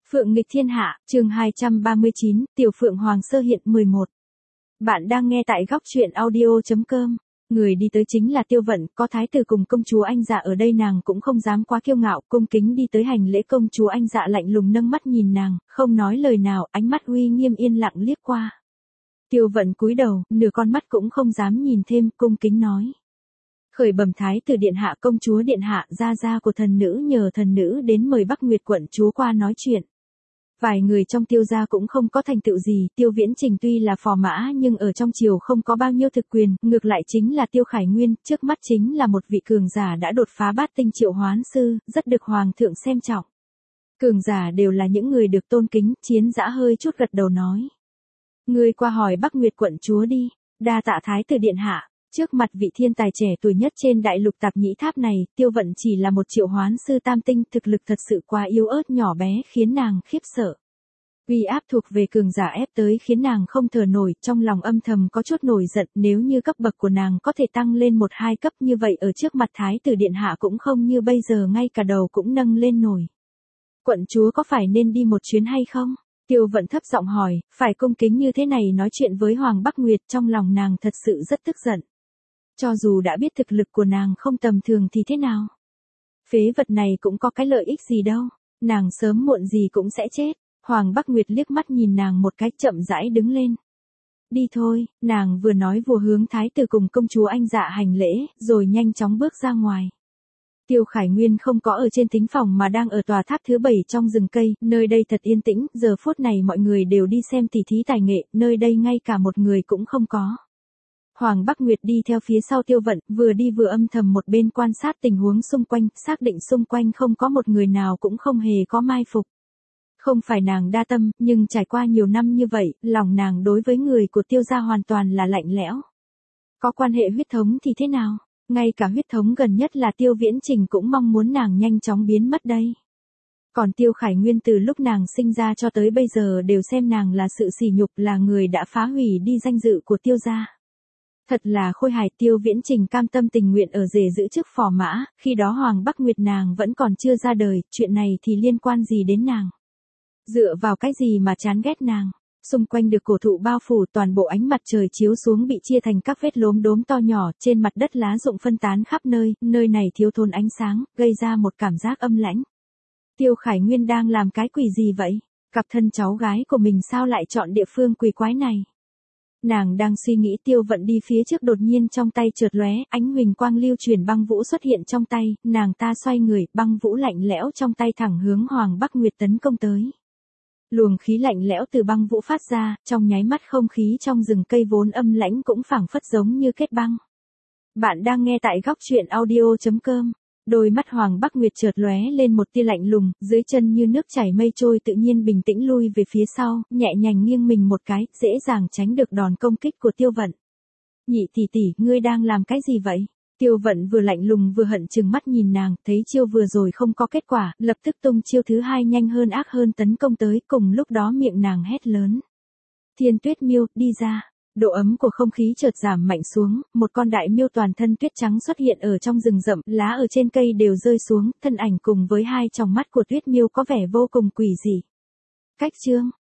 Phượng nghịch thiên hạ, chương 239, Tiểu Phượng Hoàng sơ hiện 11. Bạn đang nghe tại góc truyện audio.com. Người đi tới chính là Tiêu Vận, có thái tử cùng công chúa Anh Dạ ở đây, nàng cũng không dám quá kiêu ngạo, cung kính đi tới hành lễ. Công chúa Anh Dạ lạnh lùng nâng mắt nhìn nàng, không nói lời nào, ánh mắt uy nghiêm yên lặng liếc qua. Tiêu Vận cúi đầu, nửa con mắt cũng không dám nhìn thêm, cung kính nói: Khởi bẩm thái tử điện hạ, công chúa điện hạ, gia gia của thần nữ nhờ thần nữ đến mời Bắc Nguyệt quận chúa qua nói chuyện. Vài người trong Tiêu gia cũng không có thành tựu gì, Tiêu Viễn Trình tuy là phò mã nhưng ở trong triều không có bao nhiêu thực quyền, ngược lại chính là Tiêu Khải Nguyên, trước mắt chính là một vị cường giả đã đột phá bát tinh triệu hoán sư, rất được hoàng thượng xem trọng. Cường giả đều là những người được tôn kính, Chiến Dã hơi chút gật đầu nói: Ngươi qua hỏi Bắc Nguyệt quận chúa đi. Đa tạ thái tử điện hạ. Trước mặt vị thiên tài trẻ tuổi nhất trên đại lục Tạp Nhĩ Tháp này, Tiêu Vận chỉ là một triệu hoán sư tam tinh, thực lực thật sự quá yếu ớt nhỏ bé khiến nàng khiếp sợ. Uy áp thuộc về cường giả ép tới khiến nàng không thở nổi, trong lòng âm thầm có chút nổi giận, nếu như cấp bậc của nàng có thể tăng lên 1-2 cấp như vậy ở trước mặt thái tử điện hạ cũng không như bây giờ ngay cả đầu cũng nâng lên nổi. Quận chúa có phải nên đi một chuyến hay không? Tiêu Vận thấp giọng hỏi, phải cung kính như thế này nói chuyện với Hoàng Bắc Nguyệt, trong lòng nàng thật sự rất tức giận. Cho dù đã biết thực lực của nàng không tầm thường thì thế nào? Phế vật này cũng có cái lợi ích gì đâu, nàng sớm muộn gì cũng sẽ chết. Hoàng Bắc Nguyệt liếc mắt nhìn nàng một cái, chậm rãi đứng lên. Đi thôi, nàng vừa nói vừa hướng thái tử cùng công chúa Anh Dạ hành lễ, rồi nhanh chóng bước ra ngoài. Tiêu Khải Nguyên không có ở trên thính phòng mà đang ở tòa tháp thứ 7 trong rừng cây, nơi đây thật yên tĩnh, giờ phút này mọi người đều đi xem tỉ thí tài nghệ, nơi đây ngay cả một người cũng không có. Hoàng Bắc Nguyệt đi theo phía sau Tiêu Vận, vừa đi vừa âm thầm một bên quan sát tình huống xung quanh, xác định xung quanh không có một người nào cũng không hề có mai phục. Không phải nàng đa tâm, nhưng trải qua nhiều năm như vậy, lòng nàng đối với người của Tiêu gia hoàn toàn là lạnh lẽo. Có quan hệ huyết thống thì thế nào? Ngay cả huyết thống gần nhất là Tiêu Viễn Trình cũng mong muốn nàng nhanh chóng biến mất đây. Còn Tiêu Khải Nguyên từ lúc nàng sinh ra cho tới bây giờ đều xem nàng là sự sỉ nhục, là người đã phá hủy đi danh dự của Tiêu gia. Thật là khôi hài. Tiêu Viễn Trình cam tâm tình nguyện ở rể giữ chức phò mã, khi đó Hoàng Bắc Nguyệt nàng vẫn còn chưa ra đời, chuyện này thì liên quan gì đến nàng? Dựa vào cái gì mà chán ghét nàng? Xung quanh được cổ thụ bao phủ, toàn bộ ánh mặt trời chiếu xuống bị chia thành các vết lốm đốm to nhỏ, trên mặt đất lá rụng phân tán khắp nơi, nơi này thiếu thốn ánh sáng, gây ra một cảm giác âm lãnh. Tiêu Khải Nguyên đang làm cái quỷ gì vậy? Cặp thân cháu gái của mình sao lại chọn địa phương quỷ quái này? Nàng đang suy nghĩ, Tiêu Vận đi phía trước, đột nhiên trong tay chợt lóe, ánh huỳnh quang lưu chuyển, băng vũ xuất hiện trong tay, nàng ta xoay người, băng vũ lạnh lẽo trong tay thẳng hướng Hoàng Bắc Nguyệt tấn công tới. Luồng khí lạnh lẽo từ băng vũ phát ra, trong nháy mắt không khí trong rừng cây vốn âm lãnh cũng phảng phất giống như kết băng. Bạn đang nghe tại góc truyện audio.com. Đôi mắt Hoàng Bắc Nguyệt chợt lóe lên một tia lạnh lùng, dưới chân như nước chảy mây trôi, tự nhiên bình tĩnh lui về phía sau, nhẹ nhàng nghiêng mình một cái, dễ dàng tránh được đòn công kích của Tiêu Vận. Nhị tỷ tỷ, ngươi đang làm cái gì vậy? Tiêu Vận vừa lạnh lùng vừa hận trừng mắt nhìn nàng, thấy chiêu vừa rồi không có kết quả, lập tức tung chiêu thứ hai nhanh hơn ác hơn tấn công tới, cùng lúc đó miệng nàng hét lớn: Thiên Tuyết Miêu, đi ra! Độ ấm của không khí chợt giảm mạnh xuống, một con đại miêu toàn thân tuyết trắng xuất hiện ở trong rừng rậm, lá ở trên cây đều rơi xuống, thân ảnh cùng với hai tròng mắt của Tuyết Miêu có vẻ vô cùng quỷ dị. Cách chương,